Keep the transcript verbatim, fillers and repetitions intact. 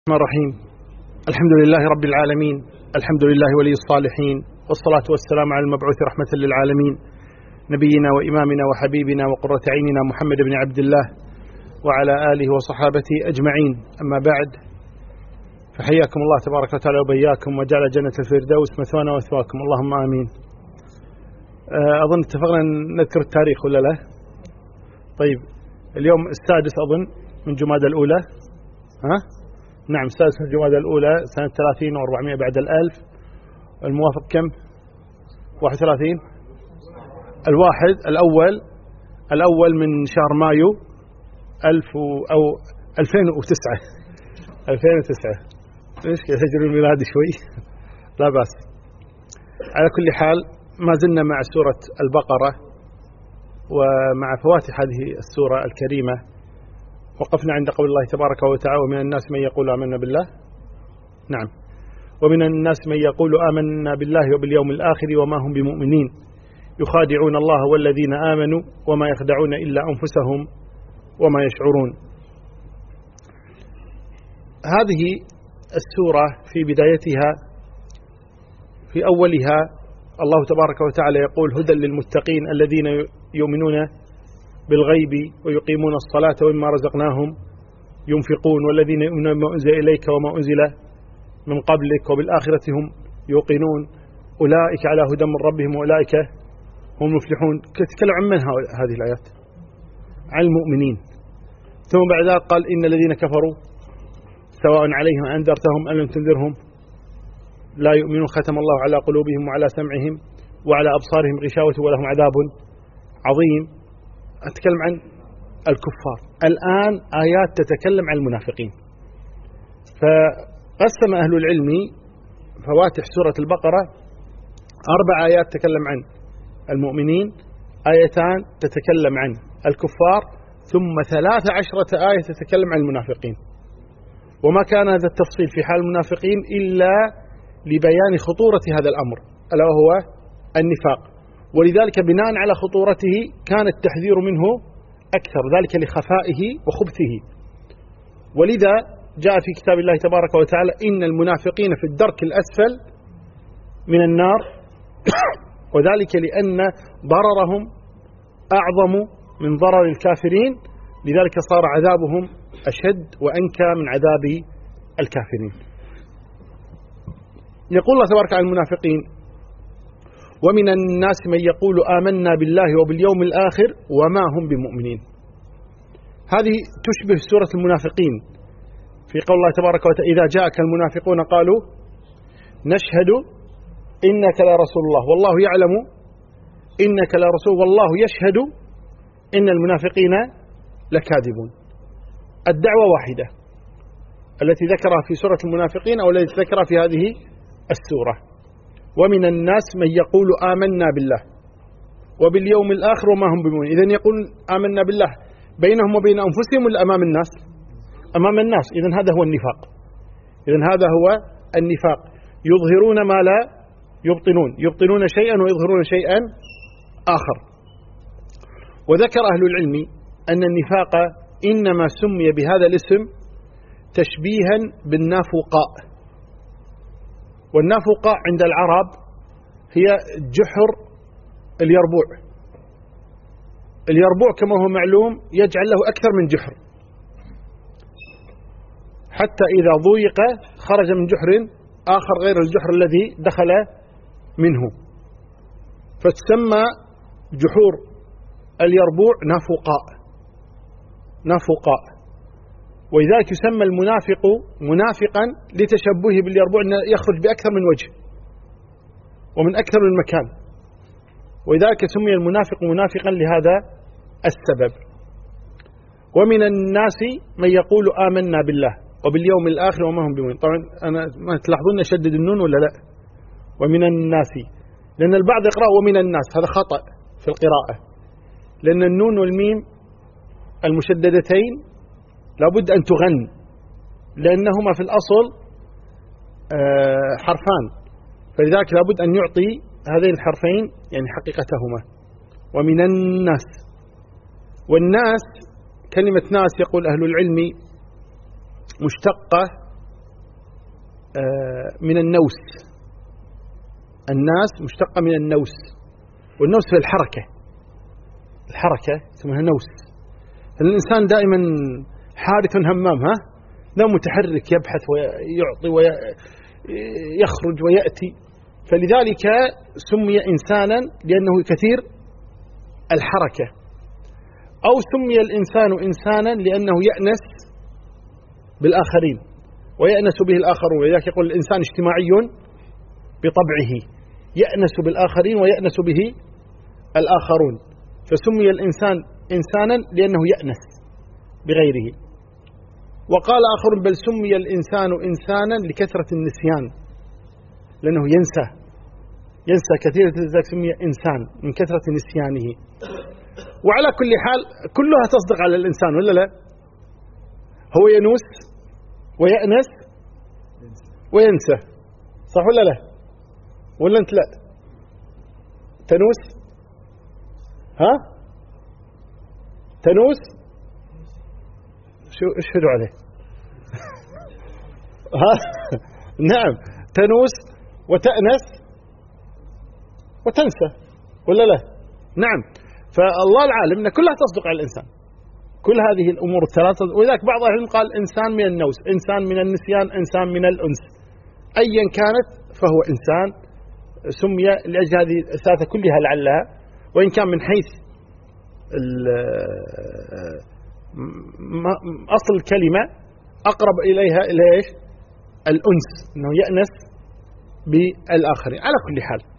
الرحمن الرحيم. الحمد لله رب العالمين، الحمد لله ولي الصالحين، والصلاة والسلام على المبعوث رحمة للعالمين نبينا وإمامنا وحبيبنا وقرة عيننا محمد بن عبد الله وعلى آله وصحابته أجمعين. أما بعد، فحياكم الله تبارك وتعالى وبياكم، وجعل جنة الفردوس مثوانا ومثواكم، اللهم آمين. أظن اتفقنا نذكر التاريخ ولا لا؟ طيب، اليوم السادس أظن من جمادى الأولى. ها؟ نعم، السادس من جمادى الأولى سنة ثلاثين وأربعمائة بعد الألف. الموافق كم؟ واحد وثلاثين. الواحد الأول الأول من شهر مايو ألف أو ألفين وتسعة ألفين وتسعة. إيش هجر الميلاد شوي؟ لا بأس. على كل حال، ما زلنا مع سورة البقرة ومع فواتح هذه السورة الكريمة. وقفنا عند قول الله تبارك وتعالى: ومن الناس من يقول آمنا بالله. نعم، ومن الناس من يقول آمنا بالله وباليوم الآخر وما هم بمؤمنين يخادعون الله والذين آمنوا وما يخدعون إلا أنفسهم وما يشعرون. هذه السورة في بدايتها في أولها الله تبارك وتعالى يقول: هدى للمتقين الذين يؤمنون بالغيب ويقيمون الصلاة ومما رزقناهم ينفقون والذين يؤمنون بما أنزل إليك وما أنزل من قبلك وبالآخرة هم يوقنون أولئك على هدى من ربهم وأولئك هم المفلحون. تتكلم عن من هذه الآيات؟ عن المؤمنين. ثم بعد ذلك قال: إن الذين كفروا سواء عليهم أنذرتهم أم لم تنذرهم لا يؤمنون ختم الله على قلوبهم وعلى سمعهم وعلى أبصارهم غشاوة ولهم عذاب عظيم. أتكلم عن الكفار. الآن آيات تتكلم عن المنافقين. فقسم أهل العلم فواتح سورة البقرة أربع آيات تتكلم عن المؤمنين، آيتان تتكلم عن الكفار، ثم ثلاث عشرة آية تتكلم عن المنافقين. وما كان هذا التفصيل في حال المنافقين إلا لبيان خطورة هذا الأمر، ألا وهو النفاق. ولذلك بناء على خطورته كان التحذير منه أكثر، ذلك لخفائه وخبثه. ولذا جاء في كتاب الله تبارك وتعالى: إن المنافقين في الدرك الأسفل من النار وذلك لأن ضررهم أعظم من ضرر الكافرين، لذلك صار عذابهم أشد وأنكى من عذاب الكافرين. يقول الله تبارك عن المنافقين: ومن الناس من يقول آمنا بالله وباليوم الآخر وما هم بمؤمنين. هذه تشبه سورة المنافقين في قول الله تبارك وتعالى: إذا جاءك المنافقون قالوا نشهد إنك لرسول الله والله يعلم إنك لرسول والله يشهد إن المنافقين لكاذبون. الدعوة واحدة التي ذكرها في سورة المنافقين أو التي ذكرها في هذه السورة. ومن الناس من يقول آمنا بالله وباليوم الآخر وما هم بمؤمنين. إذن يقول آمنا بالله بينهم وبين أنفسهم ولا أمام الناس؟ أمام الناس. إذن هذا هو النفاق. إذن هذا هو النفاق، يظهرون ما لا يبطنون، يبطنون شيئا ويظهرون شيئا آخر. وذكر أهل العلم أن النفاق إنما سمي بهذا الاسم تشبيها بالنافقاء. والنافقة عند العرب هي جحر اليربوع. اليربوع كما هو معلوم يجعل له أكثر من جحر، حتى إذا ضيق خرج من جحر آخر غير الجحر الذي دخل منه، فتسمى جحور اليربوع نافقاء نافقاء ولذلك يسمى المنافق منافقا لتشبهه باليربوع، أنه يخرج بأكثر من وجه ومن أكثر من مكان، ولذلك سمي المنافق منافقا لهذا السبب. ومن الناس من يقول آمنا بالله وباليوم الآخر وما هم بمؤمنين. طبعا أنا ما تلاحظون أشدد النون ولا لا؟ ومن الناس، لأن البعض يقرأ ومن الناس، هذا خطأ في القراءة، لأن النون والميم المشددتين لابد أن تغن، لأنهما في الأصل حرفان، فلذلك لابد أن يعطي هذين الحرفين يعني حقيقتهما. ومن الناس، والناس كلمة ناس يقول أهل العلم مشتقة من النوس. الناس مشتقة من النوس، والنوس في الحركة، الحركة اسمها نوس. الإنسان دائما حادث همام، ها لا متحرك، يبحث ويعطي ويخرج ويأتي، فلذلك سمي إنسانا لأنه كثير الحركة. أو سمي الإنسان إنسانا لأنه يأنس بالآخرين ويأنس به الآخرون، ولذلك يقول الإنسان اجتماعي بطبعه، يأنس بالآخرين ويأنس به الآخرون، فسمي الإنسان إنسانا لأنه يأنس بغيره. وقال آخر بل سمي الإنسان إنسانا لكثرة النسيان، لأنه ينسى ينسى كثير، لذلك سمي إنسان من كثرة نسيانه. وعلى كل حال كلها تصدق على الإنسان ولا لا؟ هو ينوس ويأنس وينسى، صح ولا لا؟ ولا أنت لا تنوس؟ ها تنوس شو اشهدوا عليه ها نعم تنوس وتأنس وتنسى ولا لا؟ نعم. فالله العالم أن كلها تصدق على الإنسان، كل هذه الأمور الثلاثة. ولذلك بعض العلم قال إنسان من النوس، إنسان من النسيان، إنسان من الأنس، أيا كانت فهو إنسان سمي لأجل هذه الثلاثة كلها لعلها، وإن كان من حيث أصل الكلمة أقرب إليها إلى إيش؟ الأنس، أنه يأنس بالآخرين. على كل حال